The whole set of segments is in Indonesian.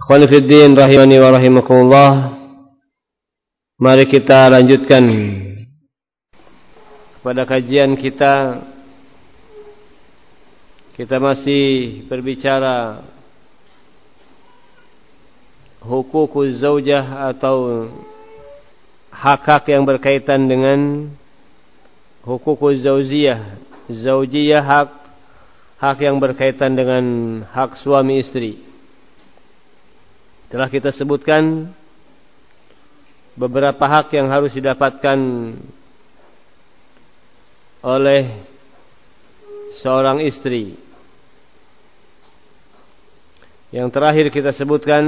Ikhwani fiddin rahimani wa rahimakumullah. Mari kita lanjutkan pada kajian kita. Kita masih berbicara hukukuz zaujah atau hak-hak yang berkaitan dengan hukukuz zaujiyah. Zaujiyah hak yang berkaitan dengan hak suami istri. Telah kita sebutkan beberapa hak yang harus didapatkan oleh seorang istri. Yang terakhir kita sebutkan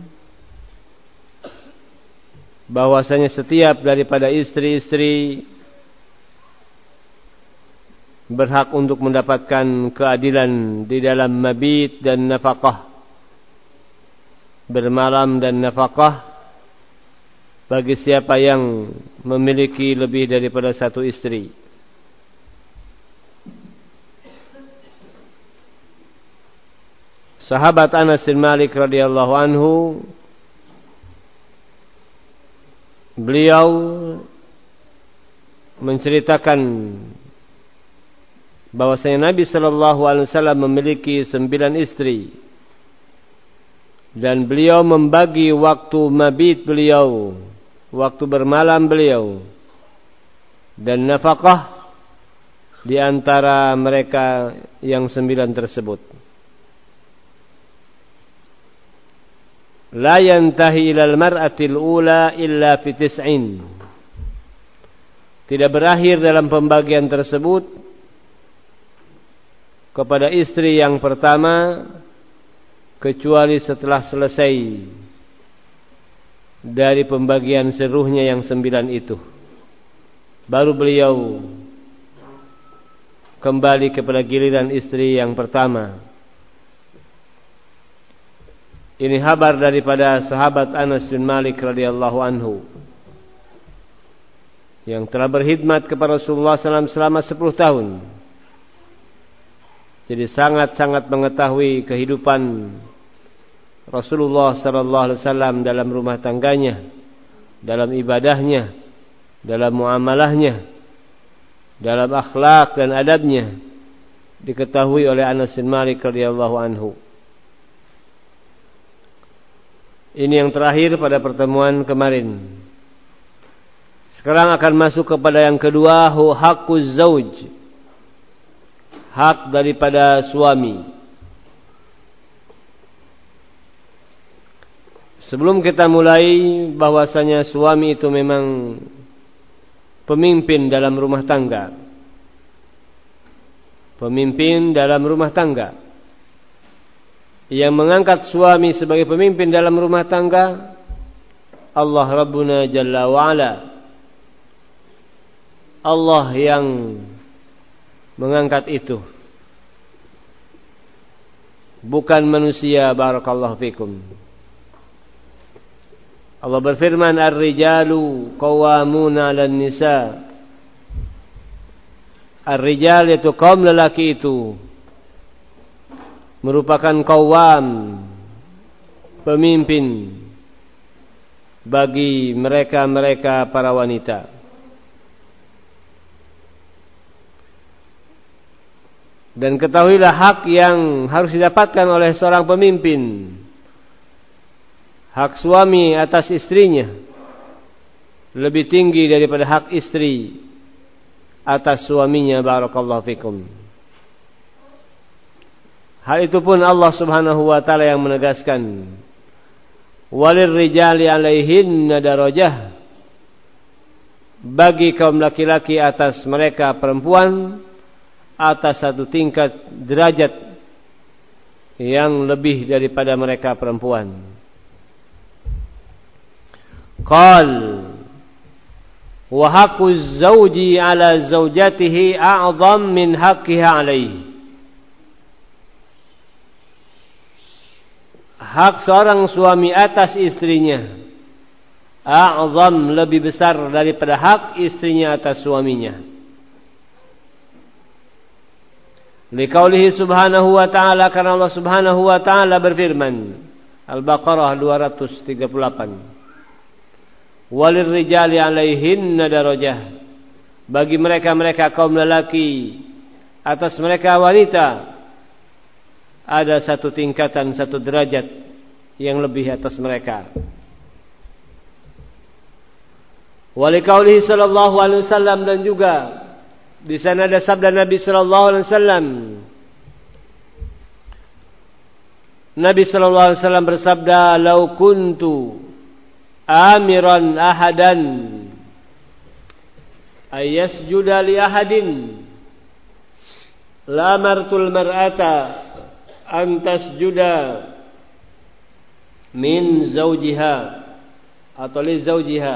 bahwasanya setiap daripada istri-istri berhak untuk mendapatkan keadilan di dalam mabit dan nafkah, bermalam dan nafkah bagi siapa yang memiliki lebih daripada satu istri. Sahabat Anas bin Malik radhiyallahu anhu, beliau menceritakan bahwasanya Nabi sallallahu alaihi wasallam memiliki 9 istri. Dan beliau membagi waktu mabit beliau, waktu bermalam beliau, dan nafkah di antara mereka yang 9 tersebut. La yantahi ilal mar'atil ula illa fi 9. Tidak berakhir dalam pembagian tersebut kepada istri yang pertama kecuali setelah selesai dari pembagian seluruhnya yang 9 itu, baru beliau kembali kepada giliran istri yang pertama. Ini kabar daripada sahabat Anas bin Malik radhiyallahu anhu yang telah berkhidmat kepada Rasulullah SAW selama 10 tahun. Jadi sangat-sangat mengetahui kehidupan Rasulullah sallallahu alaihi wasallam dalam rumah tangganya, dalam ibadahnya, dalam muamalahnya, dalam akhlak dan adabnya, diketahui oleh Anas bin Malik radhiyallahu anhu. Ini yang terakhir pada pertemuan kemarin. Sekarang akan masuk kepada yang kedua, haqquz zauj, hak daripada suami. Sebelum kita mulai, bahwasanya suami itu memang pemimpin dalam rumah tangga. Pemimpin dalam rumah tangga. Yang mengangkat suami sebagai pemimpin dalam rumah tangga, Allah Rabbuna Jalla wa'ala. Allah yang mengangkat itu, bukan manusia. Barakallahu fikum. Allah berfirman, Ar-rijalu qawwamuna 'alan nisa. Ar-rijal itu kaum lelaki itu merupakan qawwam, pemimpin bagi mereka para wanita. Dan ketahuilah hak yang harus didapatkan oleh seorang pemimpin, hak suami atas istrinya lebih tinggi daripada hak istri atas suaminya. Barakallahu fikum. Hal itu pun Allah Subhanahu wa taala yang menegaskan, walir rijali 'alaihinna darajah, bagi kaum laki-laki atas mereka perempuan atas satu tingkat derajat yang lebih daripada mereka perempuan. Qal wa haqquz zauji 'ala zaujatihi a'zam min haqqiha 'alaihi. Hak seorang suami atas istrinya a'zam, lebih besar daripada hak istrinya atas suaminya. Liqaulihi subhanahu wa ta'ala, karena Allah subhanahu wa ta'ala berfirman, Al-Baqarah 238. Walil rijali alaihinna darajah. Bagi mereka kaum lelaki atas mereka wanita ada satu tingkatan, satu derajat yang lebih atas mereka. Walikaulihi sallallahu alaihi wasallam, dan juga di sana ada sabda Nabi sallallahu alaihi wasallam. Nabi sallallahu alaihi wasallam bersabda, "Lau kuntu amiran ahadan ayasjuda li ahadin la amartul mar'ata an tasjuda min zawjiha atau li zawjiha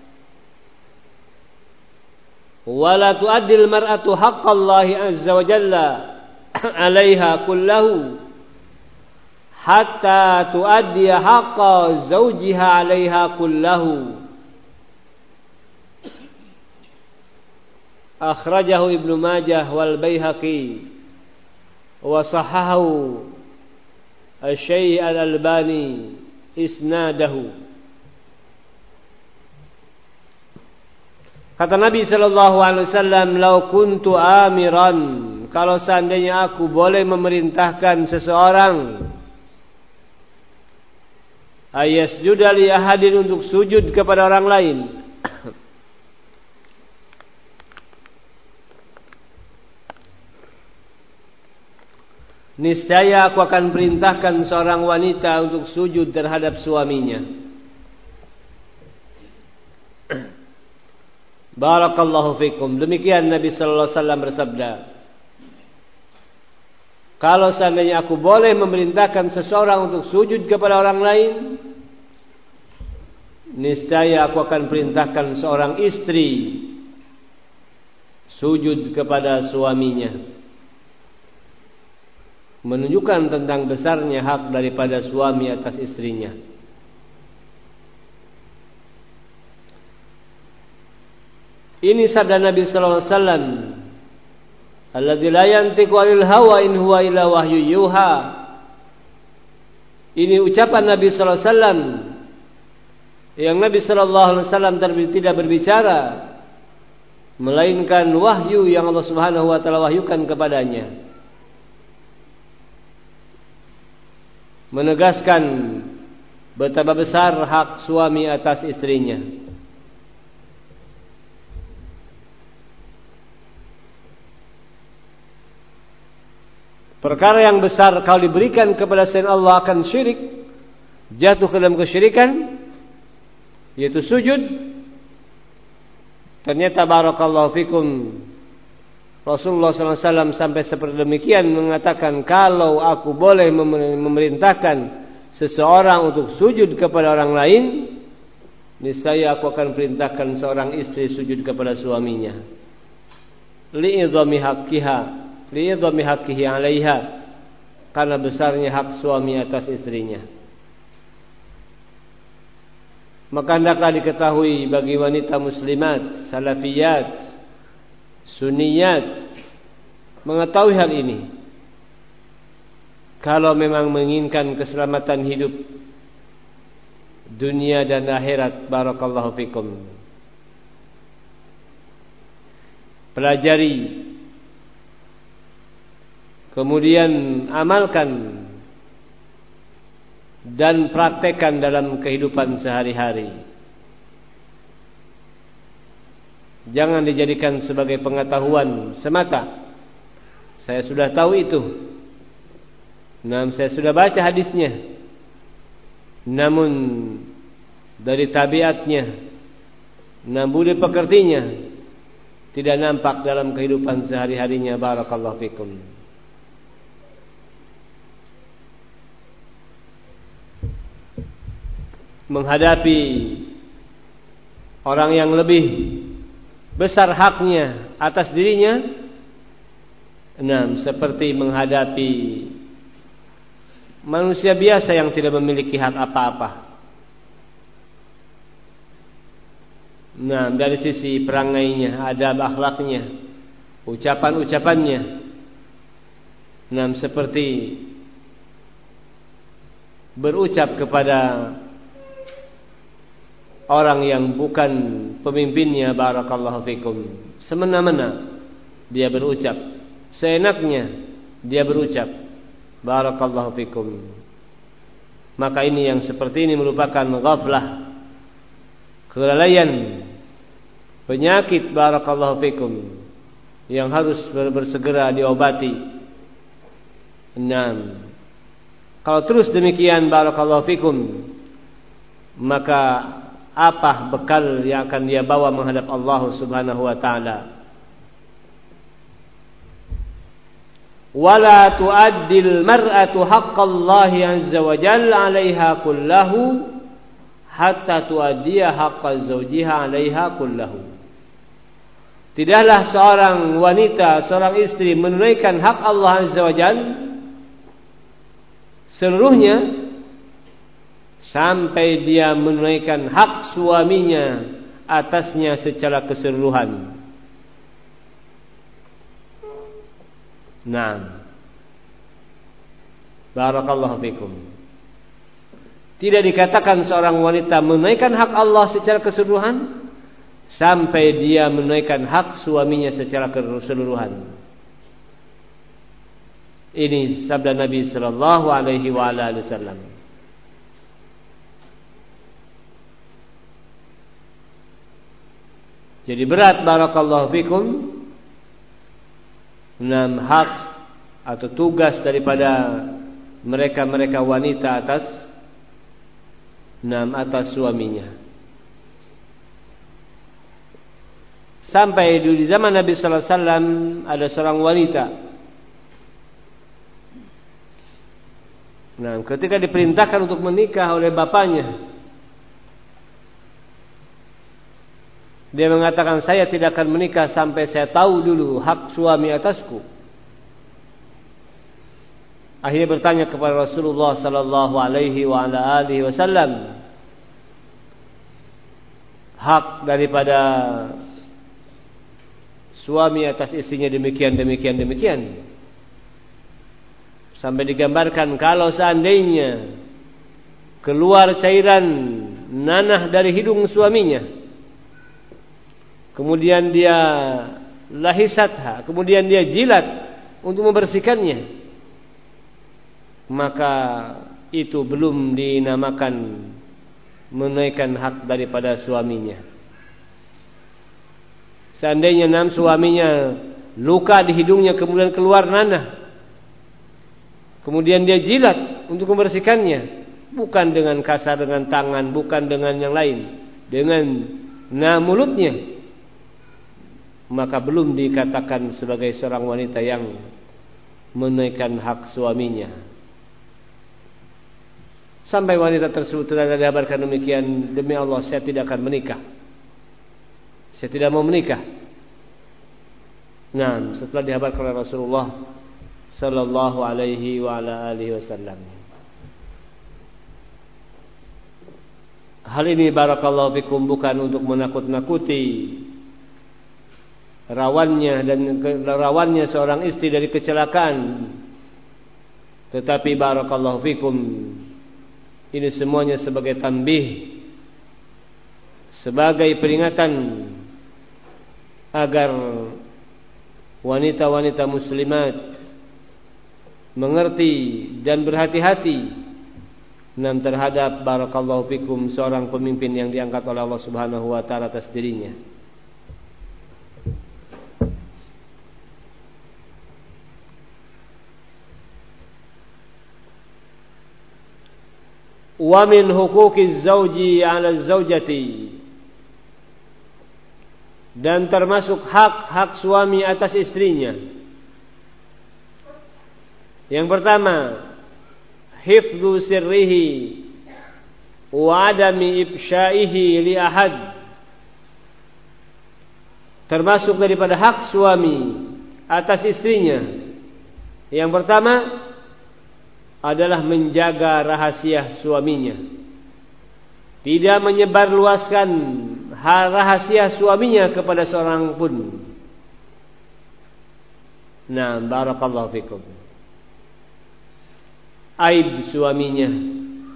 wa la tu'addil mar'atu haqqallahi azza wa jalla 'alaiha kullahu hatta tu'addi haqqa zawjiha 'alaiha kullahu." Akhrajahu Ibnu Majah wal Baihaqi wa sahahahu Asy-Syaikh Al-Albani isnadahu. Kata Nabi sallallahu alaihi wasallam, "Lau kuntu amiran," kalau seandainya aku boleh memerintahkan seseorang, ayasjuda li ahadin, untuk sujud kepada orang lain, niscaya aku akan perintahkan seorang wanita untuk sujud terhadap suaminya. Barakallahu fikum. Demikian Nabi sallallahu alaihi wasallam bersabda, kalau seandainya aku boleh memerintahkan seseorang untuk sujud kepada orang lain, niscaya aku akan perintahkan seorang istri sujud kepada suaminya. Menunjukkan tentang besarnya hak daripada suami atas istrinya. Ini sabda Nabi sallallahu alaihi wasallam, alladzi la yantiqu 'anil hawa in huwa illa wahyu yuha. Ini ucapan Nabi sallallahu alaihi wasallam yang Nabi sallallahu alaihi wasallam tidak berbicara melainkan wahyu yang Allah Subhanahu wa taala wahyukan kepadanya. Menegaskan betapa besar hak suami atas istrinya. Perkara yang besar kalau diberikan kepada selain Allah akan syirik, jatuh ke dalam kesyirikan, yaitu sujud. Ternyata barakallahu fikum, Rasulullah SAW sampai seperti demikian mengatakan, kalau aku boleh memerintahkan seseorang untuk sujud kepada orang lain, niscaya aku akan perintahkan seorang istri sujud kepada suaminya. Li'idhami haqqihi 'alaiha, karena besarnya hak suami atas istrinya. Maka hendaklah diketahui bagi wanita muslimat, salafiyat, sunniyat, mengetahui hal ini. Kalau memang menginginkan keselamatan hidup dunia dan akhirat, barakallahu fikum, pelajari, kemudian amalkan dan praktekkan dalam kehidupan sehari-hari. Jangan dijadikan sebagai pengetahuan semata. Saya sudah tahu itu. Saya sudah baca hadisnya. Namun dari tabiatnya, budi pekertinya tidak nampak dalam kehidupan sehari-harinya. Barakallahu fikum. Menghadapi orang yang lebih besar haknya atas dirinya, seperti menghadapi manusia biasa yang tidak memiliki hak apa-apa. Dari sisi perangainya, adab akhlaknya, ucapan-ucapannya, seperti berucap kepada orang yang bukan pemimpinnya, barakallahu fikum, semena-mena dia berucap, seenaknya dia berucap, barakallahu fikum, maka ini yang seperti ini merupakan ghaflah, kelalaian, penyakit, barakallahu fikum, yang harus bersegera diobati. Kalau terus demikian, barakallahu fikum, maka apa bekal yang akan dia bawa menghadap Allah Subhanahu wa taala? Wala tu'addil mar'atu haqqallahi 'azza wa jalla 'alaiha kullahu hatta tu'addiya haqqa zawjiha 'alaiha kullahu. Tidaklah seorang wanita, seorang istri menunaikan hak Allah Azza wa Jalla seluruhnya sampai dia menunaikan hak suaminya atasnya secara keseluruhan. Barakallahu fikum. Tidak dikatakan seorang wanita menunaikan hak Allah secara keseluruhan sampai dia menunaikan hak suaminya secara keseluruhan. Ini sabda Nabi sallallahu alaihi wasallam. Jadi berat, barakallahu fikum, hak atau tugas daripada mereka wanita atas suaminya. Sampai di zaman Nabi sallallahu alaihi wasallam ada seorang wanita, ketika diperintahkan untuk menikah oleh bapaknya, dia mengatakan, saya tidak akan menikah sampai saya tahu dulu hak suami atasku. Akhirnya bertanya kepada Rasulullah sallallahu alaihi wasallam, hak daripada suami atas istrinya demikian. Sampai digambarkan kalau seandainya keluar cairan nanah dari hidung suaminya, kemudian dia lahisatha, kemudian dia jilat untuk membersihkannya, maka itu belum dinamakan menunaikan hak daripada suaminya. Seandainya suaminya luka di hidungnya kemudian keluar nanah, kemudian dia jilat untuk membersihkannya, bukan dengan kasar dengan tangan, bukan dengan yang lain, dengan mulutnya, maka belum dikatakan sebagai seorang wanita yang menunaikan hak suaminya. Sampai wanita tersebut telah dikabarkan demikian, demi Allah saya tidak akan menikah, saya tidak mau menikah. Setelah dikabarkan oleh Rasulullah sallallahu alaihi wasallam. Hal ini, barakallahu fikum, bukan untuk menakut-nakuti rawannya seorang istri dari kecelakaan, tetapi barakallahu fikum, ini semuanya sebagai tanbih, sebagai peringatan agar wanita-wanita muslimat mengerti dan berhati-hati terhadap, barakallahu fikum, seorang pemimpin yang diangkat oleh Allah Subhanahu wa taala atas dirinya. Wa min huquqiz zawji 'ala zaujati, dan termasuk hak suami atas istrinya. Yang pertama, hifdzu sirrihi wa adami ifsha'ihi li ahad. Termasuk daripada hak suami atas istrinya, yang pertama adalah menjaga rahasia suaminya, tidak menyebarluaskan rahasia suaminya kepada seorang pun. Barakallahu fikum, aib suaminya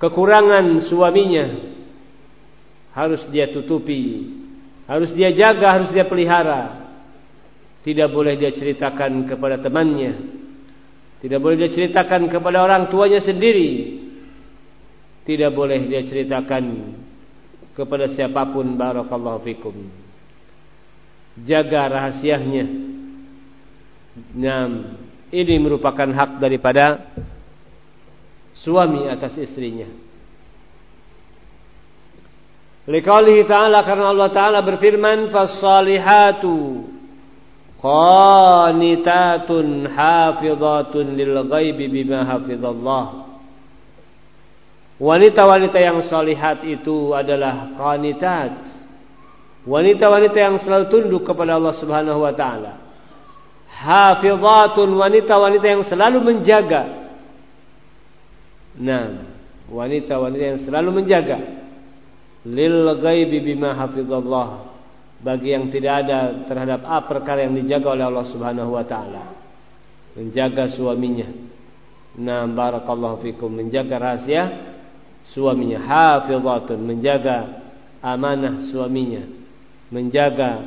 kekurangan suaminya harus dia tutupi, harus dia jaga, harus dia pelihara. Tidak boleh dia ceritakan kepada temannya, tidak boleh dia ceritakan kepada orang tuanya sendiri, tidak boleh dia ceritakan kepada siapapun. Barakallahu fikum. Jaga rahasianya. Nah, ini merupakan hak daripada suami atas istrinya. Liqaulihi ta'ala, karena Allah Ta'ala berfirman, fas-salihatu qanitatun hafizatun lil ghaibi bima hafizallah. Wanita-wanita yang salihat itu adalah qanitat, wanita-wanita yang selalu tunduk kepada Allah Subhanahu wa taala. Hafizatun, wanita-wanita yang selalu menjaga. Nah, wanita-wanita yang selalu menjaga. Lil ghaibi bima hafizallah, bagi yang tidak ada terhadap perkara yang dijaga oleh Allah Subhanahu wa taala. Menjaga suaminya. Nah, barakallahu fikum, menjaga rahasia suaminya. Hafizatun, menjaga amanah suaminya, menjaga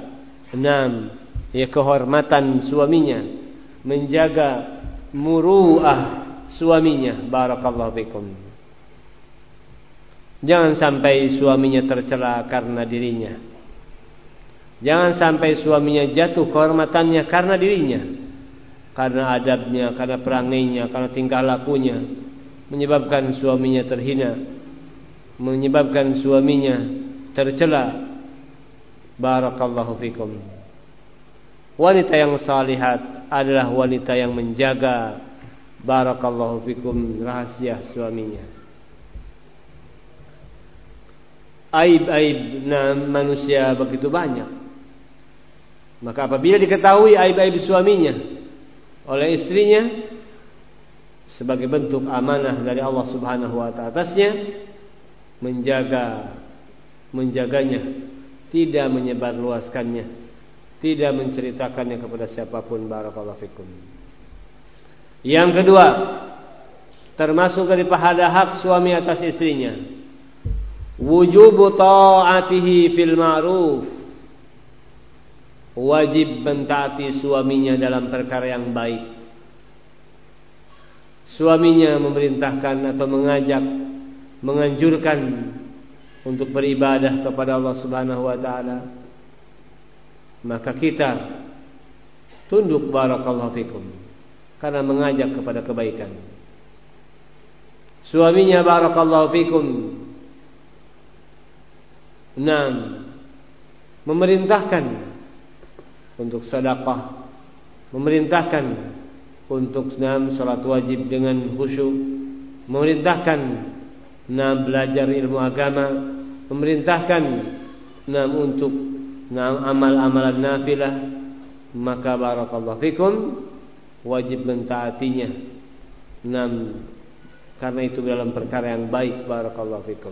kehormatan suaminya, menjaga muru'ah suaminya. Barakallahu fikum. Jangan sampai suaminya tercela karena dirinya. Jangan sampai suaminya jatuh kehormatannya karena dirinya, karena adabnya, karena perangainya, karena tingkah lakunya, menyebabkan suaminya terhina, menyebabkan suaminya tercela. Barakallahu fikum. Wanita yang salihat adalah wanita yang menjaga, barakallahu fikum, rahasia suaminya. Aib-aib manusia begitu banyak. Maka apabila diketahui aib-aib suaminya oleh istrinya, sebagai bentuk amanah dari Allah Subhanahu wa taala atasnya, menjaganya, tidak menyebarluaskannya, tidak menceritakannya kepada siapapun. Barakallahu fikum. Yang kedua, termasuk daripada hak suami atas istrinya, wujubu ta'atihi fil ma'ruf, wajib mentaati suaminya dalam perkara yang baik. Suaminya memerintahkan atau mengajak, menganjurkan untuk beribadah kepada Allah Subhanahu wa taala, maka kita tunduk, barakallahu fikum, karena mengajak kepada kebaikan. Suaminya, barakallahu fikum, memerintahkan untuk sedekah, memerintahkan untuk salat wajib dengan khusyuk, memerintahkan belajar ilmu agama, memerintahkan untuk amal-amalan nafilah, maka barakallahu fikum wajib mentaatinya. Karena itu dalam perkara yang baik. Barakallahu fikum.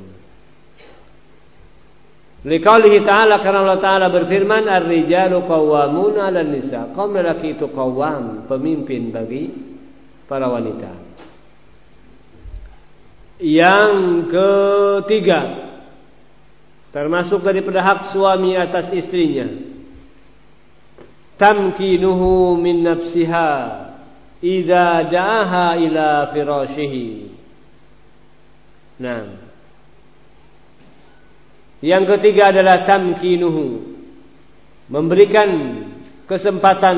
Liqaulihi ta'ala, karena Allah Ta'ala berfirman, ar-rijalu qawwamuna 'alan nisa. Kaum lelaki itu qawwam, pemimpin bagi para wanita. Yang ketiga, termasuk daripada hak suami atas istrinya, tamkinuhu min nafsiha idza da'aha ila firashihi. Yang ketiga adalah tamkinuhu, memberikan kesempatan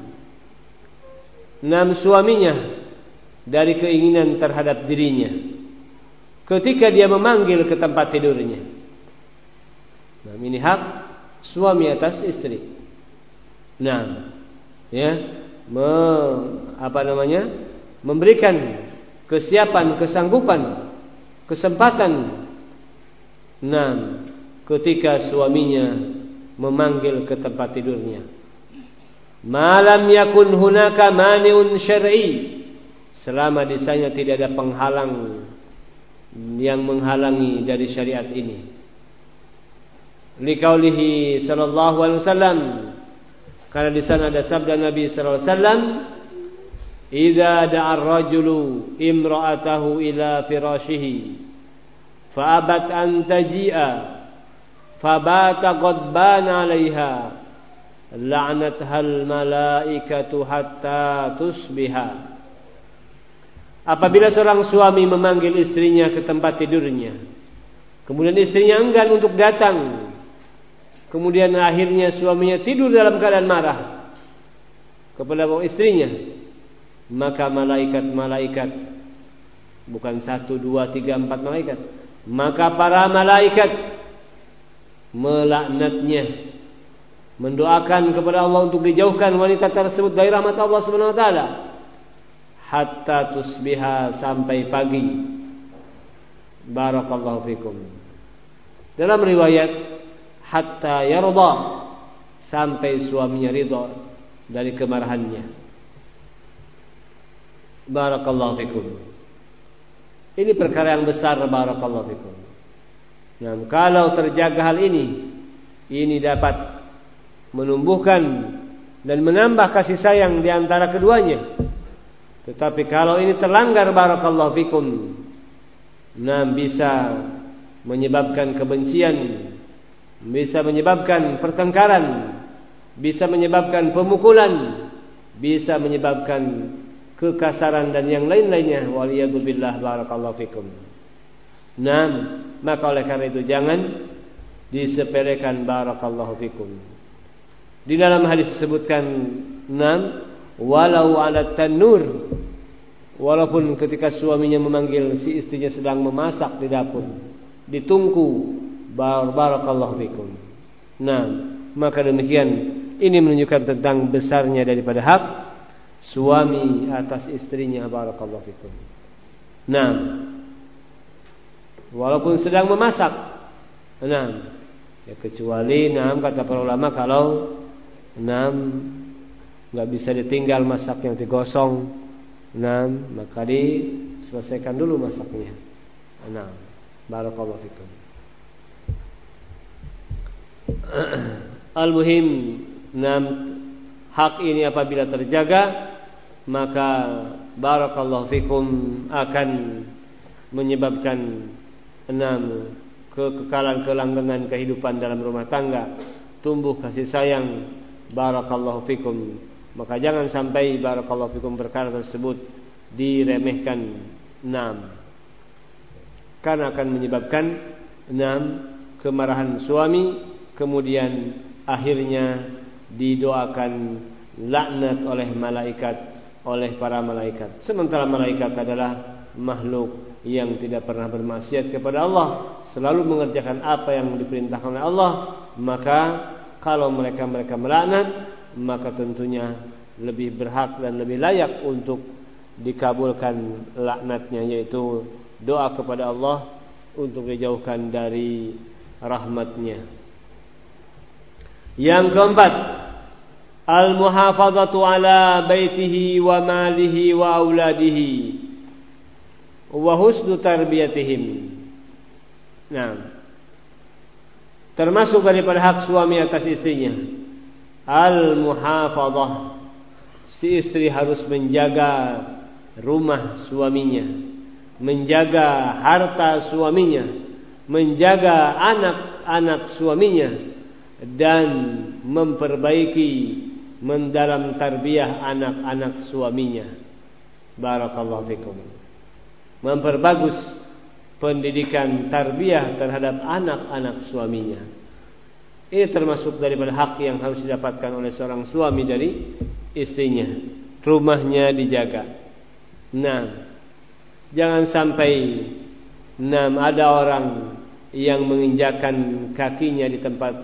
suaminya dari keinginan terhadap dirinya ketika dia memanggil ke tempat tidurnya. Ini hak suami atas istri. Memberikan kesiapan, kesanggupan, kesempatan ketika suaminya memanggil ke tempat tidurnya. Malam yakun hunaka mani'un syar'i, selama di sana tidak ada penghalang yang menghalangi dari syariat ini. Liqaulihi sallallahu alaihi wasallam, karena di sana ada sabda Nabi sallallahu alaihi wasallam, idza da'a ar-rajulu imra'atahu ila firashihi fa'abat an taji'a fabata ghadbana 'alaiha la'nathal malaikatu hatta tusbiha. Apabila seorang suami memanggil istrinya ke tempat tidurnya, kemudian istrinya enggan untuk datang, kemudian akhirnya suaminya tidur dalam keadaan marah kepada istrinya, maka malaikat-malaikat, bukan 1, 2, 3, 4 malaikat, maka para malaikat melaknatnya, mendoakan kepada Allah untuk dijauhkan wanita tersebut dari rahmat Allah Subhanahu wa taala hatta tusbiha, sampai pagi. Barakallahu fikum. Dalam riwayat hatta yarda, sampai suaminya ridha dari kemarahannya. Barakallahu fikum. Ini perkara yang besar. Barakallahu fikum. Nah, kalau terjaga hal ini dapat menumbuhkan dan menambah kasih sayang di antara keduanya. Tetapi kalau ini terlanggar, barakallahu fikum, nah bisa menyebabkan kebencian, bisa menyebabkan pertengkaran, bisa menyebabkan pemukulan, bisa menyebabkan kekasaran dan yang lain-lainnya. Waliyadzubillah, barakallahu fikum. Nah, maka oleh karena itu jangan disepelekan, barakallahu fikum. Di dalam hadis disebutkan, walau ala tanur, walaupun ketika suaminya memanggil si istrinya sedang memasak di dapur, ditunggu, barakallahu fikum. Nah, maka demikian, ini menunjukkan tentang besarnya daripada hak suami atas istrinya, barakallahu fikum. Nah, walaupun sedang memasak, nah, ya kecuali, kata para ulama, kalau nggak bisa ditinggal masaknya, digosong, maka diselesaikan dulu masaknya. Barakallahu fikum. Al-muhim, hak ini apabila terjaga, maka barakallahu fikum akan menyebabkan kekekalan kelanggengan kehidupan dalam rumah tangga, tumbuh kasih sayang, barakallahu fikum. Maka jangan sampai, barakallahu fikum, perkara tersebut diremehkan, karena akan menyebabkan kemarahan suami, kemudian akhirnya didoakan laknat oleh malaikat, oleh para malaikat. Sementara malaikat adalah makhluk yang tidak pernah bermaksiat kepada Allah, selalu mengerjakan apa yang diperintahkan oleh Allah. Maka kalau mereka melaknat, maka tentunya lebih berhak dan lebih layak untuk dikabulkan laknatnya, yaitu doa kepada Allah untuk dijauhkan dari rahmatnya. Yang keempat, al-muhafazatu ala baitihi wa malihi wa auladihi wa husnu tarbiyatihim. Termasuk daripada hak suami atas istrinya, al-muhafazah. Si istri harus menjaga rumah suaminya, menjaga harta suaminya, menjaga anak-anak suaminya, dan memperbaiki mendalam tarbiyah anak-anak suaminya. Barakallahu fikum. Memperbagus pendidikan tarbiyah terhadap anak-anak suaminya. Ini termasuk daripada hak yang harus didapatkan oleh seorang suami dari istrinya. Rumahnya dijaga. Jangan sampai ada orang yang menginjakan kakinya di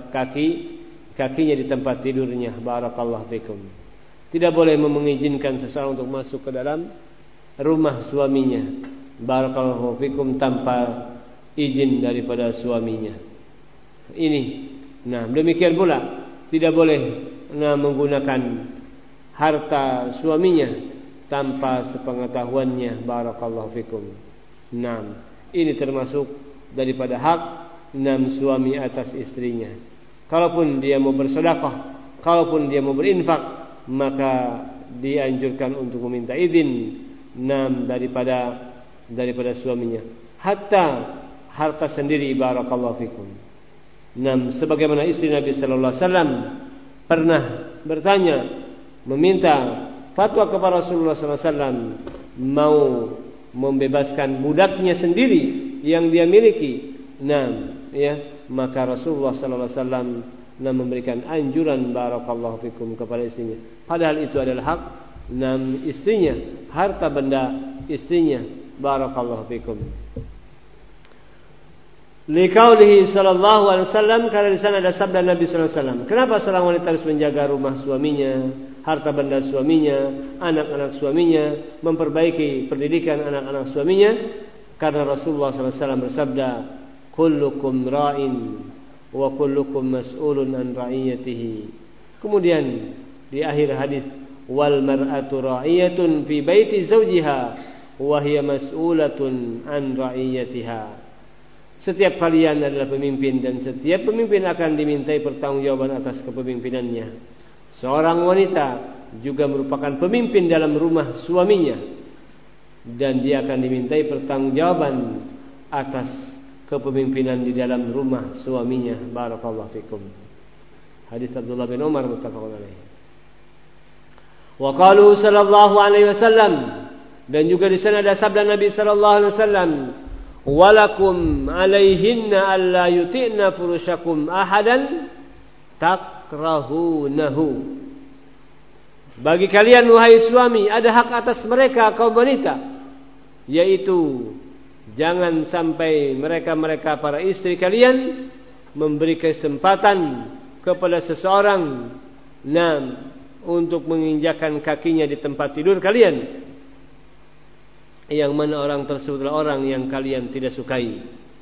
tempat tidurnya. Barakallahu fikum. Tidak boleh mengizinkan seseorang untuk masuk ke dalam rumah suaminya. Barakallahu fikum, tanpa izin daripada suaminya. Ini. Demikian pula tidak boleh menggunakan harta suaminya tanpa sepengetahuannya. Barakallahu fikum. Ini termasuk daripada hak suami atas istrinya. Kalaupun dia mau bersedekah, kalaupun dia mau berinfak, maka dianjurkan untuk meminta izin daripada suaminya. harta sendiri. Barakallahu fikum. Sebagaimana istri Nabi sallallahu alaihi wasallam pernah bertanya, meminta fatwa kepada Rasulullah sallallahu alaihi wasallam, mau membebaskan budaknya sendiri yang dia miliki. Maka Rasulullah sallallahu alaihi wasallam memberikan anjuran barakallahu fikum kepada istrinya. Padahal itu adalah hak istrinya, harta benda istrinya. Barakallahu fikum. Liqaulihi sallallahu alaihi wasallam, karena di sana ada sabda Nabi sallallahu alaihi wasallam. Kenapa seorang wanita harus menjaga rumah suaminya, harta benda suaminya, anak-anak suaminya, memperbaiki pendidikan anak-anak suaminya? Karena Rasulullah sallallahu alaihi wasallam bersabda, kullukum ra'in wa kullukum mas'ulun an ra'iyatihi. Kemudian di akhir hadis, wal mar'atu ra'iyatun fi baiti zawjiha wa hiya mas'ulatun an ra'iyatiha. Setiap kalian adalah pemimpin, dan setiap pemimpin akan dimintai pertanggungjawaban atas kepemimpinannya. Seorang wanita juga merupakan pemimpin dalam rumah suaminya, dan dia akan dimintai pertanggungjawaban atas kepemimpinan di dalam rumah suaminya. Barakallahu fikum. Hadis Abdullah bin Umar muttafaqun alaih. Wa qalu sallallahu alaihi wasallam, dan juga di sana ada sabda Nabi sallallahu alaihi wasallam, walakum alaihinna alla yuti'na furushakum ahadan takrahunahu. Bagi kalian wahai suami, ada hak atas mereka kaum wanita, yaitu jangan sampai mereka para istri kalian memberi kesempatan kepada seseorang untuk menginjakkan kakinya di tempat tidur kalian, yang mana orang tersebut adalah orang yang kalian tidak sukai.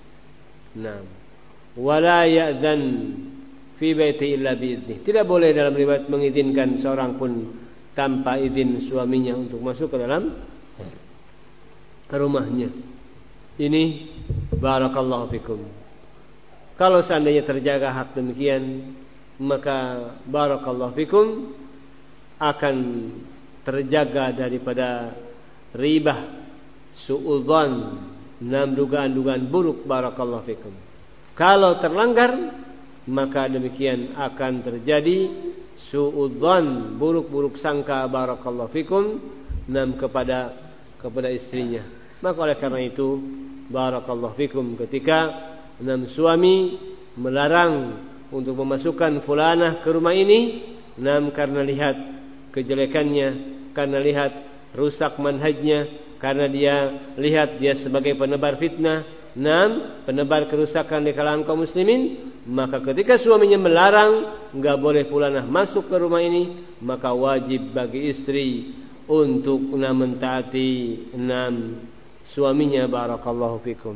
Wala ya'zan fi baiti illa bi'idznih. Tidak boleh dalam riwayat mengizinkan seorang pun tanpa izin suaminya untuk masuk ke dalam rumahnya. Ini barakallahu fikum. Kalau seandainya terjaga hak demikian, maka barakallahu fikum akan terjaga daripada ribah, suudzon, dugaan-dugaan buruk. Barakallahu fikum. Kalau terlanggar, maka demikian akan terjadi suudzon, buruk-buruk sangka. Barakallahu fikum kepada istrinya. Maka oleh karena itu, barakallahu fikum, ketika suami melarang untuk memasukkan fulanah ke rumah ini, karena lihat kejelekannya, karena lihat rusak manhajnya, karena dia lihat dia sebagai penebar fitnah, penebar kerusakan di kalangan kaum muslimin, maka ketika suaminya melarang enggak boleh fulanah masuk ke rumah ini, maka wajib bagi istri untuk mentaati suaminya. Barakallahu fikum.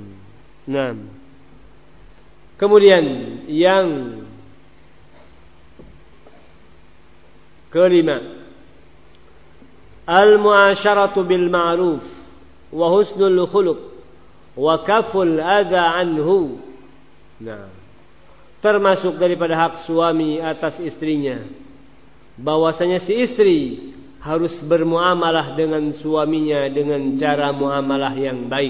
Kemudian yang kelima, al-mu'asyaratu bil ma'ruf wa husnul khuluq wa kaful adza anhu. Termasuk daripada hak suami atas istrinya, bahwasanya si istri harus bermuamalah dengan suaminya dengan cara muamalah yang baik.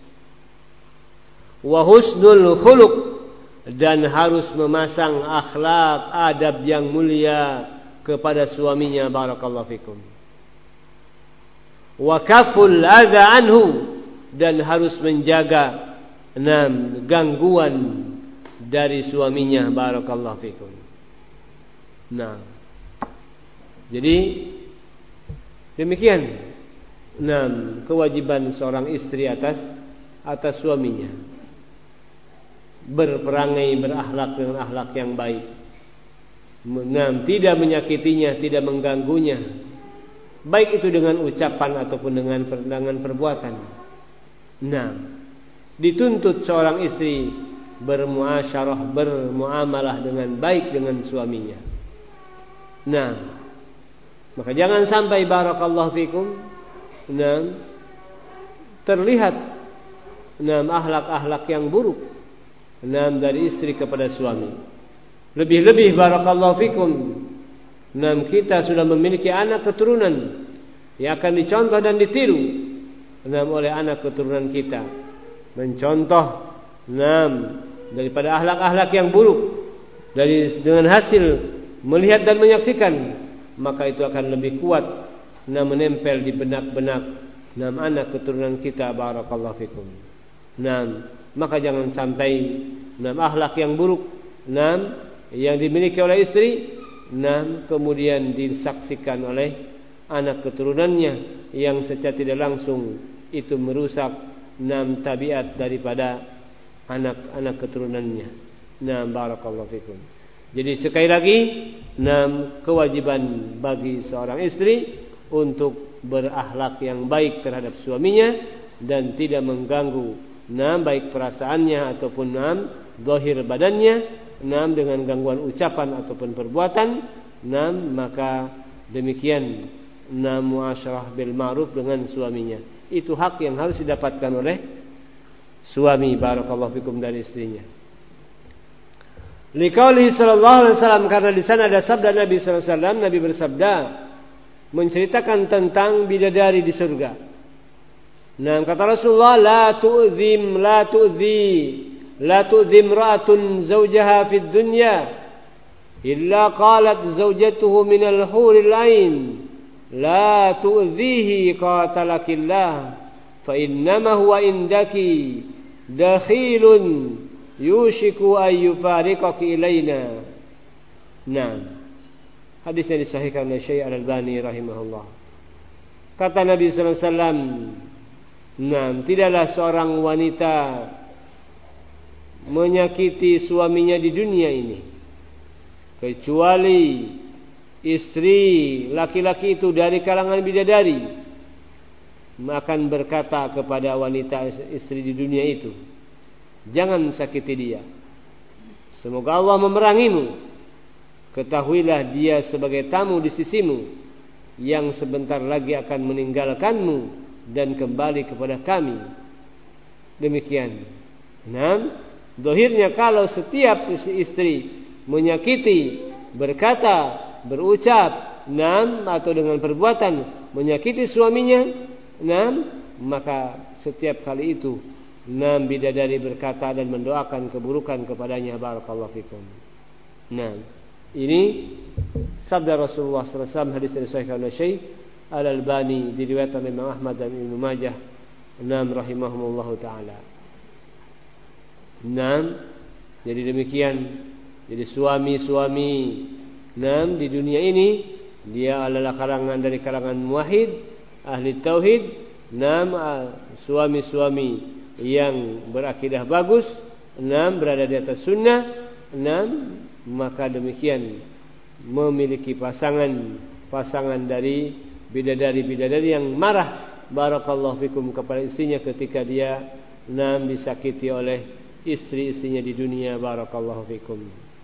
Wa husnul khuluq, dan harus memasang akhlak adab yang mulia kepada suaminya. Barakallahu fikum. Wa kaful adza anhu, dan harus menjaga gangguan dari suaminya. Barakallahu fikum. Jadi demikian kewajiban seorang istri atas suaminya, berperangai, berakhlak dengan akhlak yang baik, tidak menyakitinya, tidak mengganggunya, baik itu dengan ucapan ataupun dengan perbuatan. Dituntut seorang istri bermuasyarah, bermuamalah dengan baik dengan suaminya. Maka jangan sampai barakallahu fikum terlihat akhlak-akhlak yang buruk dari istri kepada suami. Lebih-lebih barakallahu fikum, kita sudah memiliki anak keturunan yang akan dicontoh dan ditiru oleh anak keturunan kita. Mencontoh daripada akhlak-akhlak yang buruk, dengan hasil melihat dan menyaksikan, maka itu akan lebih kuat menempel di benak-benak anak keturunan kita. Barakallahu fikum. Maka jangan sampai akhlak yang buruk yang dimiliki oleh istri kemudian disaksikan oleh anak keturunannya, yang secara tidak langsung itu merusak tabiat daripada anak-anak keturunannya. Barakallahu fikum. Jadi sekali lagi, kewajiban bagi seorang istri untuk berakhlak yang baik terhadap suaminya dan tidak mengganggu baik perasaannya ataupun zahir badannya dengan gangguan ucapan ataupun perbuatan. Maka demikian muasyarah bil ma'ruf dengan suaminya. Itu hak yang harus didapatkan oleh suami, barakallahu fikum, dari istrinya. Liqauli sallallahu alaihi wasallam, karena di sana ada sabda Nabi sallallahu alaihi wasallam. Nabi bersabda menceritakan tentang bidadari di surga. Kata Rasulullah, la tu'zi imra'atun zawjaha fid dunya illa qalat zawjatuhu minal huril 'ain la tu'zihi qatalakillah fa innama huwa indaki dakhilun yushiku ay yufariqaki ilaina. Hadis yang disahihkan oleh Syekh Al-Albani rahimahullah. Kata Nabi sallallahu alaihi wasallam, tidaklah seorang wanita menyakiti suaminya di dunia ini kecuali istri laki-laki itu dari kalangan bidadari akan berkata kepada wanita istri di dunia itu, jangan sakiti dia, semoga Allah memerangimu. Ketahuilah dia sebagai tamu di sisimu yang sebentar lagi akan meninggalkanmu dan kembali kepada kami. Demikian. Zahirnya kalau setiap istri menyakiti, berkata, berucap, atau dengan perbuatan menyakiti suaminya, maka setiap kali itu bidadari berkata dan mendoakan keburukan kepadanya. Barakallahu fikum. Ini sabda Rasulullah SAW, hadis yang disahihkan oleh Syekh Al-Albani, diriwayatkan oleh Imam Ahmad dan Ibnu Majah rahimahumullahu taala. Jadi demikian. Jadi suami-suami di dunia ini dia adalah dari kalangan muwahhid, ahli tauhid, suami-suami yang berakidah bagus, berada di atas sunnah, maka demikian memiliki pasangan dari bidadari-bidadari yang marah, barakallahu fikum, kepada istrinya ketika dia disakiti oleh istri-istrinya di dunia. Barakallahu fikum.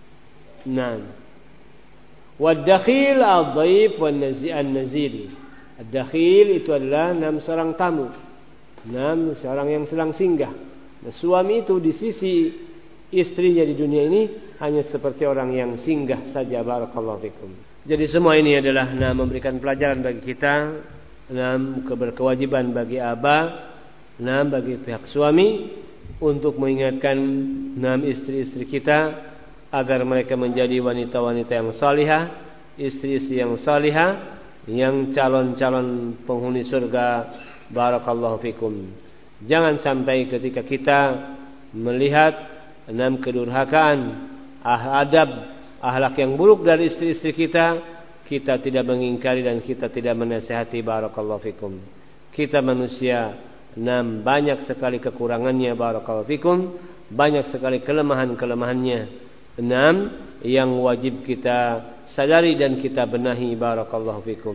Wad-dakhil ad-dhaif wan-nazil. Ad-dakhil itu adalah seorang tamu, seorang yang sedang singgah. Suami itu di sisi istrinya di dunia ini hanya seperti orang yang singgah saja. Barakallahu fikum. Jadi semua ini adalah memberikan pelajaran bagi kita, berkewajiban bagi bagi pihak suami untuk mengingatkan istri-istri kita agar mereka menjadi wanita-wanita yang salihah, istri-istri yang salihah, yang calon-calon penghuni surga. Barakallahu fikum. Jangan sampai ketika kita melihat kedurhakaan, akhlak yang buruk dari istri-istri kita, kita tidak mengingkari dan kita tidak menasihati. Barakallahu fikum. Kita manusia, banyak sekali kekurangannya. Barakallahu fikum. Banyak sekali kelemahan-kelemahannya, yang wajib kita sadari dan kita benahi. Barakallahu fikum.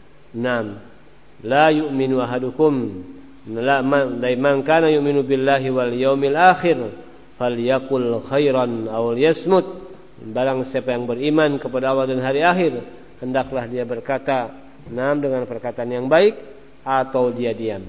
La yu'minu ahadukum, man kana yu'minu billahi wal yaumil akhir falyaqul khairan aw liyasmut. Barang siapa yang beriman kepada Allah dan hari akhir, hendaklah dia berkata dengan perkataan yang baik atau dia diam.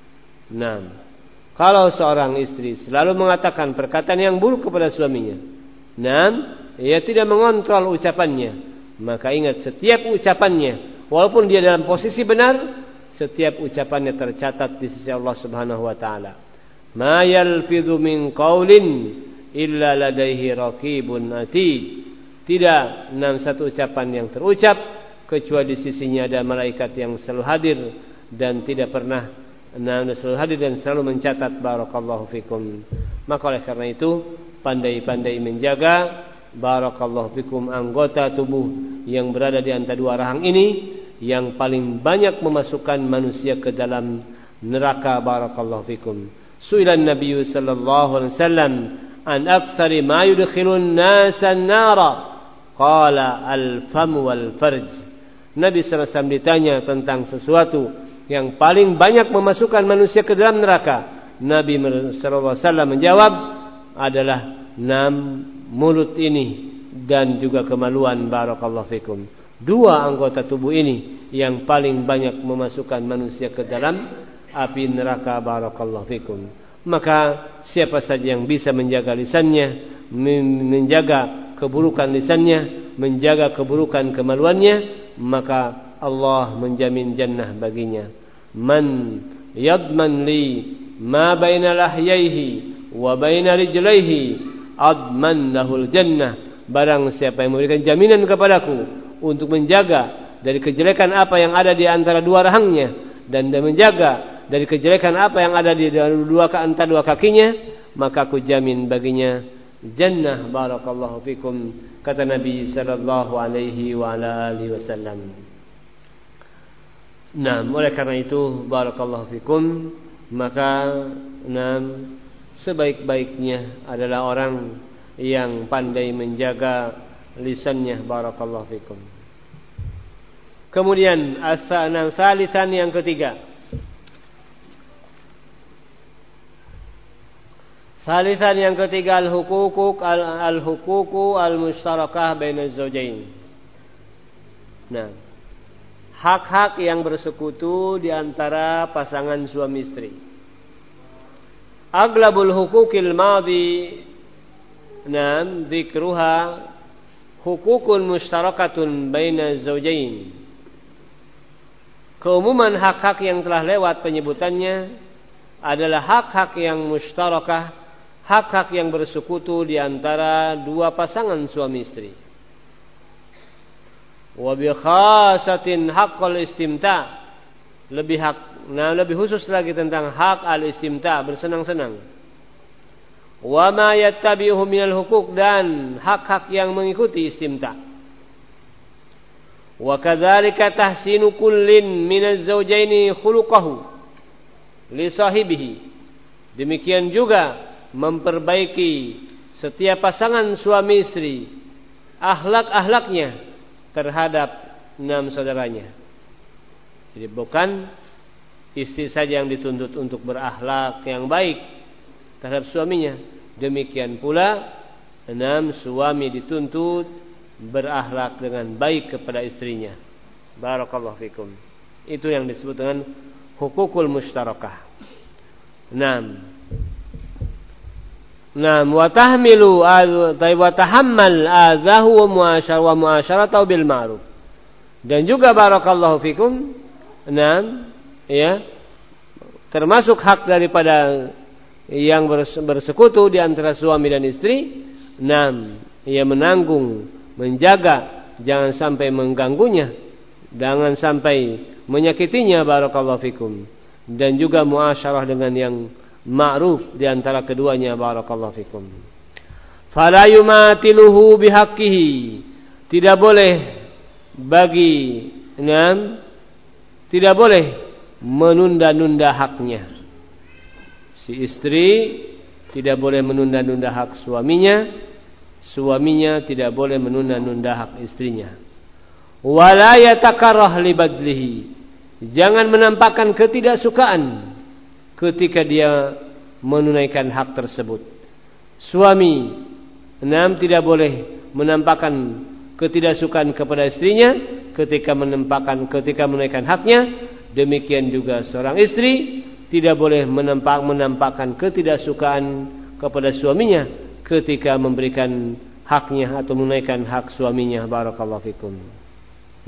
Kalau seorang istri selalu mengatakan perkataan yang buruk kepada suaminya, ia tidak mengontrol ucapannya, maka ingat, setiap ucapannya, walaupun dia dalam posisi benar, setiap ucapannya tercatat di sisi Allah Subhanahu wa taala. ma yalfidhu min qaulin illa ladaihi raqibun atid. Tidak satu ucapan yang terucap kecuali di sisinya ada malaikat yang selalu hadir dan tidak pernah selalu hadir dan selalu mencatat. Barakallahu fikum. Maka oleh karena itu pandai-pandai menjaga barakallahu fikum anggota tubuh yang berada di antara dua rahang ini yang paling banyak memasukkan manusia ke dalam neraka. Barakallahu fikum. Su'ilan Nabi sallallahu alaihi wasallam an aktsari ma yudkhilun nasa an-nara qala al-fam wal farj. Nabi sallallahu alaihi wasallam ditanya tentang sesuatu yang paling banyak memasukkan manusia ke dalam neraka. Nabi sallallahu alaihi wasallam menjawab adalah mulut ini dan juga kemaluan. Barakallahu fikum. Dua anggota tubuh ini yang paling banyak memasukkan manusia ke dalam api neraka. Barakallahu fikum. Maka siapa saja yang bisa menjaga lisannya, menjaga keburukan lisannya, menjaga keburukan kemaluannya, maka Allah menjamin jannah baginya. Man yadman li ma baina lahyaihi wa baina rijlaihi adman lahul jannah. Barang siapa yang memberikan jaminan kepadaku untuk menjaga dari kejelekan apa yang ada di antara dua rahangnya dan menjaga dari kejelekan apa yang ada di antara dua kakinya, maka aku jamin baginya jannah. Barakallahu fikum. Kata Nabi sallallahu alaihi wa ala alihi wasallam. Nah, oleh karena itu barakallahu fikum, maka sebaik-baiknya adalah orang yang pandai menjaga lisannya. Barakallahu fikum. Kemudian salisan yang ketiga. Salisan yang ketiga al-huquq al-mushtarakah bainaz zawjain. Nah, hak-hak yang bersekutu di antara pasangan suami istri. Aglabul huquqil madhi dzikruha huququn mushtarakatun bainaz zawjain. Keumuman hak-hak yang telah lewat penyebutannya adalah hak-hak yang mushtarakah, hak-hak yang bersekutu di antara dua pasangan suami istri. Wa bi khasatin haqqul istimta, lebih khusus lagi tentang hak al-istimta, bersenang-senang. Wa ma yattabi'uhu minal huquq, dan hak-hak yang mengikuti istimta. Wa kadzalika tahsinu kullin minaz zawjaini khuluquhu li sahibihi. Demikian juga memperbaiki setiap pasangan suami istri akhlak-akhlaknya terhadap saudaranya. Jadi bukan istri saja yang dituntut untuk berakhlak yang baik terhadap suaminya, demikian pula suami dituntut berakhlak dengan baik kepada istrinya. Barakallahu fikum. Itu yang disebut dengan hukukul mushtarakah. Wa tahmilu wa tahammal azahu wa muasyaratahu bil ma'ruf. Dan juga barakallahu fikum, termasuk hak daripada yang bersekutu di antara suami dan istri, menanggung, menjaga, jangan sampai mengganggunya, jangan sampai menyakitinya. Barakallahu fikum. Dan juga muasyarah dengan yang ma'ruf di antara keduanya. Barakallahu fikum. Fala yumatiluhu bihaqqihi, tidak boleh tidak boleh menunda-nunda haknya. Si istri tidak boleh menunda-nunda hak suaminya, suaminya tidak boleh menunda-nunda hak istrinya. Wala yatakarrah li badlihi, jangan menampakkan ketidaksukaan ketika dia menunaikan hak tersebut. Suami tidak boleh menampakkan ketidaksukaan kepada istrinya ketika menunaikan haknya. Demikian juga seorang istri tidak boleh menampakkan ketidaksukaan kepada suaminya ketika memberikan haknya atau menunaikan hak suaminya. Barakallahu fikum.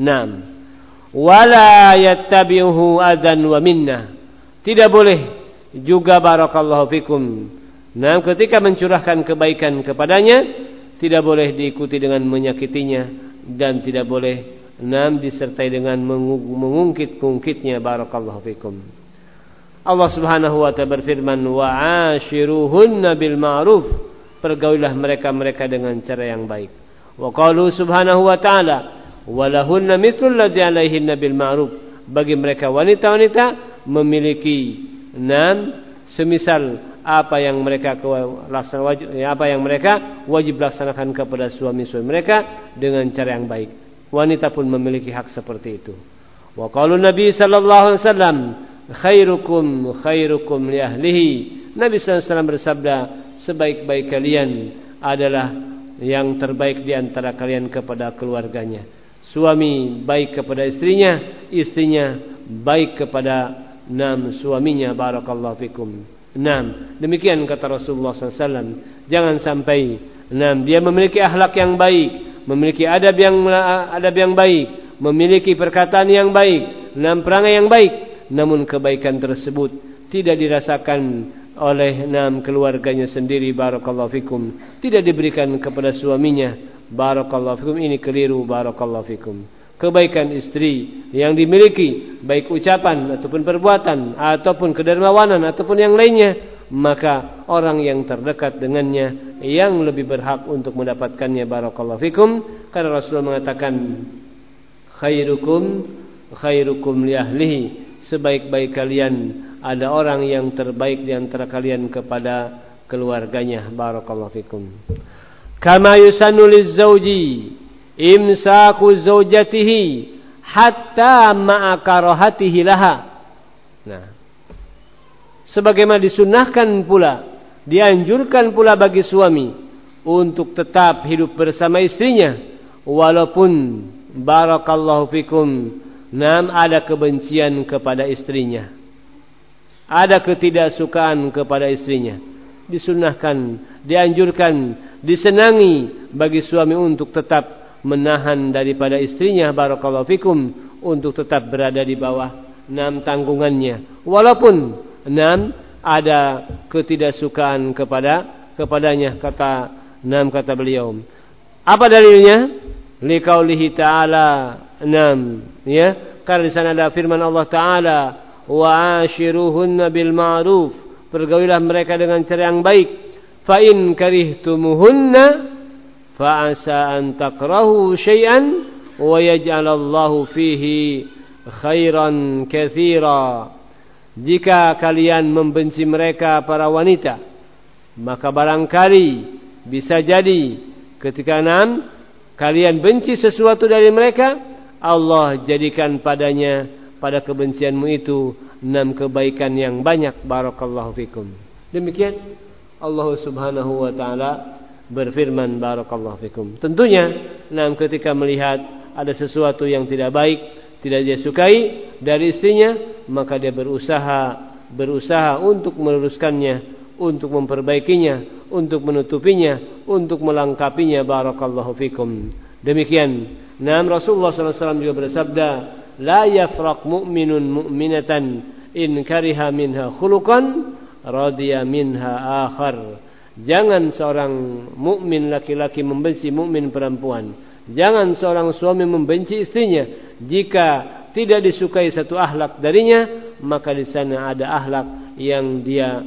Wala yattabi'uhu adan wa minnah, tidak boleh juga barakallahu fikum. Nah, ketika mencurahkan kebaikan kepadanya, tidak boleh diikuti dengan menyakitinya dan tidak boleh disertai dengan mengungkit-ungkitnya barakallahu fikum. Allah Subhanahu wa ta'ala berfirman, wa ashiruhunna bil ma'ruf, pergaulilah mereka dengan cara yang baik. Wa qalu subhanahu wa ta'ala, wa lahunna mithlul ladzi 'alaihinna bil ma'ruf, bagi mereka wanita-wanita memiliki semisal apa yang mereka wajib laksanakan kepada suami-suami mereka dengan cara yang baik. Wanita pun memiliki hak seperti itu. Wa qalu Nabi sallallahu alaihi wasallam, khairukum li ahlihi. Nabi sallallahu alaihi wasallam bersabda, sebaik-baik kalian adalah yang terbaik di antara kalian kepada keluarganya. Suami baik kepada istrinya, istrinya baik kepada suaminya barakallahu fikum. Demikian kata Rasulullah SAW. Jangan sampai dia memiliki akhlak yang baik, memiliki adab yang baik, memiliki perkataan yang baik, perangai yang baik, namun kebaikan tersebut tidak dirasakan oleh keluarganya sendiri barakallahu fikum, tidak diberikan kepada suaminya barakallahu fikum. Ini keliru barakallahu fikum. Kebaikan istri yang dimiliki, baik ucapan ataupun perbuatan ataupun kedermawanan ataupun yang lainnya, maka orang yang terdekat dengannya yang lebih berhak untuk mendapatkannya barakallahu fikum. Karena Rasulullah mengatakan, khairukum li ahlihi, sebaik-baik kalian ada orang yang terbaik di antara kalian kepada keluarganya barakallahu fikum. Kama yusannu lizzauji imsaku zaujatihi hatta ma'a karahatihi laha. Sebagaimana disunnahkan pula, dianjurkan pula bagi suami untuk tetap hidup bersama istrinya walaupun barakallahu fikum ada kebencian kepada istrinya, ada ketidaksukaan kepada istrinya. Disunnahkan, dianjurkan, disenangi bagi suami untuk tetap menahan daripada istrinya barakallahu fikum, untuk tetap berada di bawah tanggungannya walaupun ada ketidaksukaan kepadanya, kata beliau. Apa dalilnya? Liqaulihi ta'ala, karena di sana ada firman Allah Ta'ala, wa ashiruhunna bil ma'ruf, pergaulilah mereka dengan cara yang baik. Fa in karihtumuhunna fa asa an takrahu syai'an wa yaj'alallahu fihi khairan katsira. Jika kalian membenci mereka para wanita, maka barangkali bisa jadi ketika kalian benci sesuatu dari mereka, Allah jadikan pada kebencianmu itu kebaikan yang banyak barakallahu fikum. Demikian Allah Subhanahu wa ta'ala berfirman barakallahu fikum. Tentunya ketika melihat ada sesuatu yang tidak baik, tidak dia sukai dari istrinya, maka dia berusaha untuk meluruskannya, untuk memperbaikinya, untuk menutupinya, untuk melengkapinya barakallahu fikum. Demikian Rasulullah SAW juga bersabda, la yafraq mu'minun mu'minatan in kariha minha khuluqan radiya minha akhar. Jangan seorang mukmin laki-laki membenci mukmin perempuan. Jangan seorang suami membenci istrinya jika tidak disukai satu akhlak darinya, maka di sana ada akhlak yang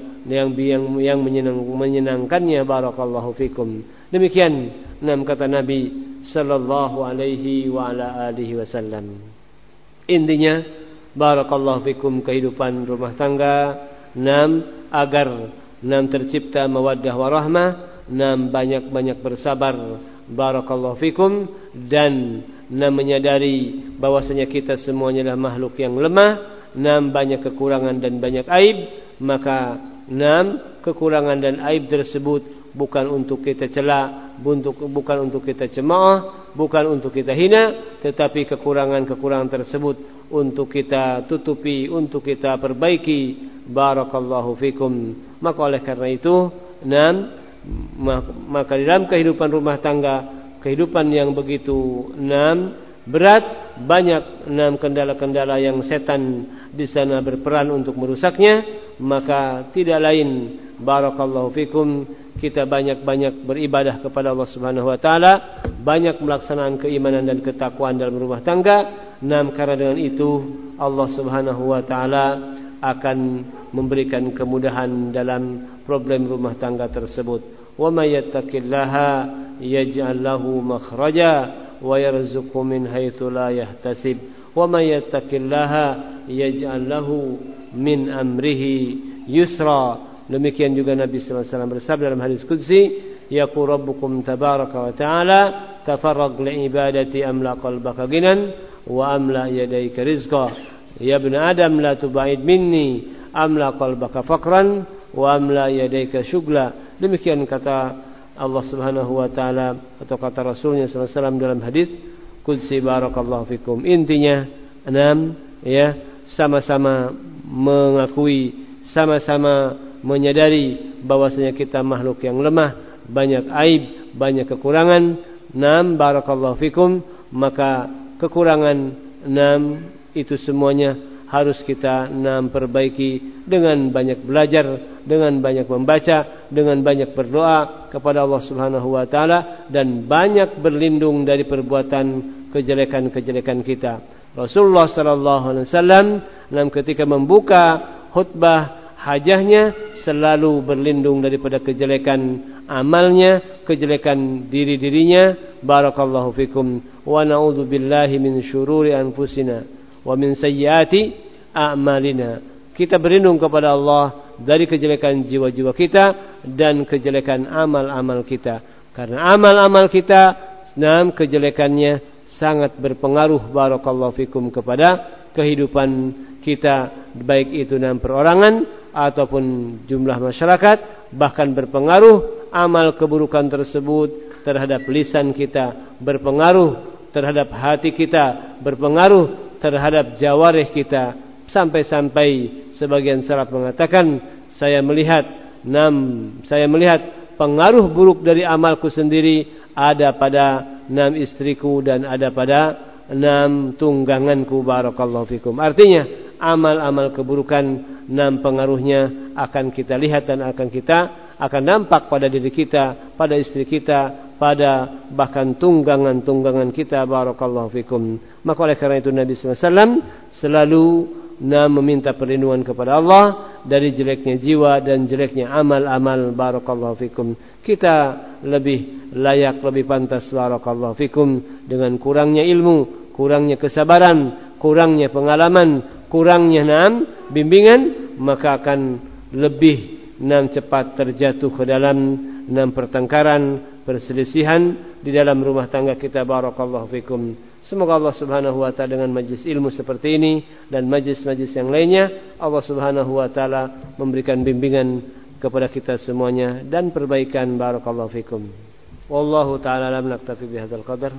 menyenangkannya barakallahu fikum. Demikian kata Nabi sallallahu alaihi wa ala alihi wasallam. Intinya barakallahu fikum, kehidupan rumah tangga agar tercipta mawaddah warahmah, banyak-banyak bersabar barakallahu fikum, dan menyadari bahwasanya kita semuanya adalah makhluk yang lemah, banyak kekurangan dan banyak aib. Maka kekurangan dan aib tersebut bukan untuk kita cela, bukan untuk kita cemooh, bukan untuk kita hina, tetapi kekurangan-kekurangan tersebut untuk kita tutupi, untuk kita perbaiki barakallahu fikum. Maka oleh karena itu maka dalam kehidupan rumah tangga, kehidupan yang begitu berat, banyak kendala-kendala yang setan di sana berperan untuk merusaknya. maka tidak lain barakallahu fikum kita banyak-banyak beribadah kepada Allah Subhanahu wa taala, banyak melaksanakan keimanan dan ketakwaan dalam rumah tangga. Karena dengan itu Allah Subhanahu wa taala akan memberikan kemudahan dalam problem rumah tangga tersebut. Wa may yattaqillaha yaj'al lahu makhraja wa yarzuqhu min haitsu la yahtasib. Wa may yattaqillaha yaj'al lahu min amrihi yusra. Demikian juga Nabi sallallahu alaihi wasallam bersabda dalam hadis qudsi, yaqul rabbukum tabaraka wa ta'ala tafarrag li ibadati amla qalbaka ginan wa amla yadayka rizqa. Ya ibn Adam la tubaid minni amla qalbaka faqran wa amla yadayka syugla. Demikian kata Allah Subhanahu wa taala atau kata Rasulnya sallallahu alaihi wasallam dalam hadis qudsi barakallahu fikum. Intinya sama-sama mengakui, sama-sama menyadari bahwasanya kita makhluk yang lemah, banyak aib, banyak kekurangan. Barakallahu fikum, maka kekurangan itu semuanya harus kita perbaiki dengan banyak belajar, dengan banyak membaca, dengan banyak berdoa kepada Allah Subhanahu wa taala dan banyak berlindung dari perbuatan kejelekan-kejelekan kita. Rasulullah sallallahu alaihi wasallam ketika membuka khutbah hajahnya selalu berlindung daripada kejelekan amalnya, kejelekan diri-dirinya. Barakallahu fikum. Wa na'udzu billahi min syururi anfusina wa min sayyiati a'malina. Kita berlindung kepada Allah dari kejelekan jiwa-jiwa kita dan kejelekan amal-amal kita. Karena amal-amal kita kejelekannya sangat berpengaruh barakallahu fikum kepada kehidupan kita, baik itu dalam perorangan ataupun jumlah masyarakat. Bahkan berpengaruh amal keburukan tersebut terhadap lisan kita, berpengaruh terhadap hati kita, berpengaruh terhadap jawarih kita, sampai-sampai sebagian salaf mengatakan, saya melihat pengaruh buruk dari amalku sendiri ada pada istriku dan ada pada tungganganku. Barakallahu fikum. Artinya amal-amal keburukan pengaruhnya akan kita lihat dan akan nampak pada diri kita, pada istri kita, pada bahkan tunggangan-tunggangan kita. Barakallahu fikum. Maka oleh karena itu Nabi sallallahu alaihi wasallam selalu meminta perlindungan kepada Allah dari jeleknya jiwa dan jeleknya amal-amal. Barakallahu fikum. Kita lebih layak, lebih pantas barakallahu fikum dengan kurangnya ilmu, kurangnya kesabaran, kurangnya pengalaman, kurangnya bimbingan, maka akan lebih cepat terjatuh ke dalam pertengkaran, perselisihan di dalam rumah tangga kita. Barakallahu fikum. Semoga Allah Subhanahu wa taala dengan majlis ilmu seperti ini dan majlis-majlis yang lainnya, Allah Subhanahu wa taala memberikan bimbingan kepada kita semuanya dan perbaikan. Barakallahu fikum. Wallahu taala alam, naktafi bihadzal qadar.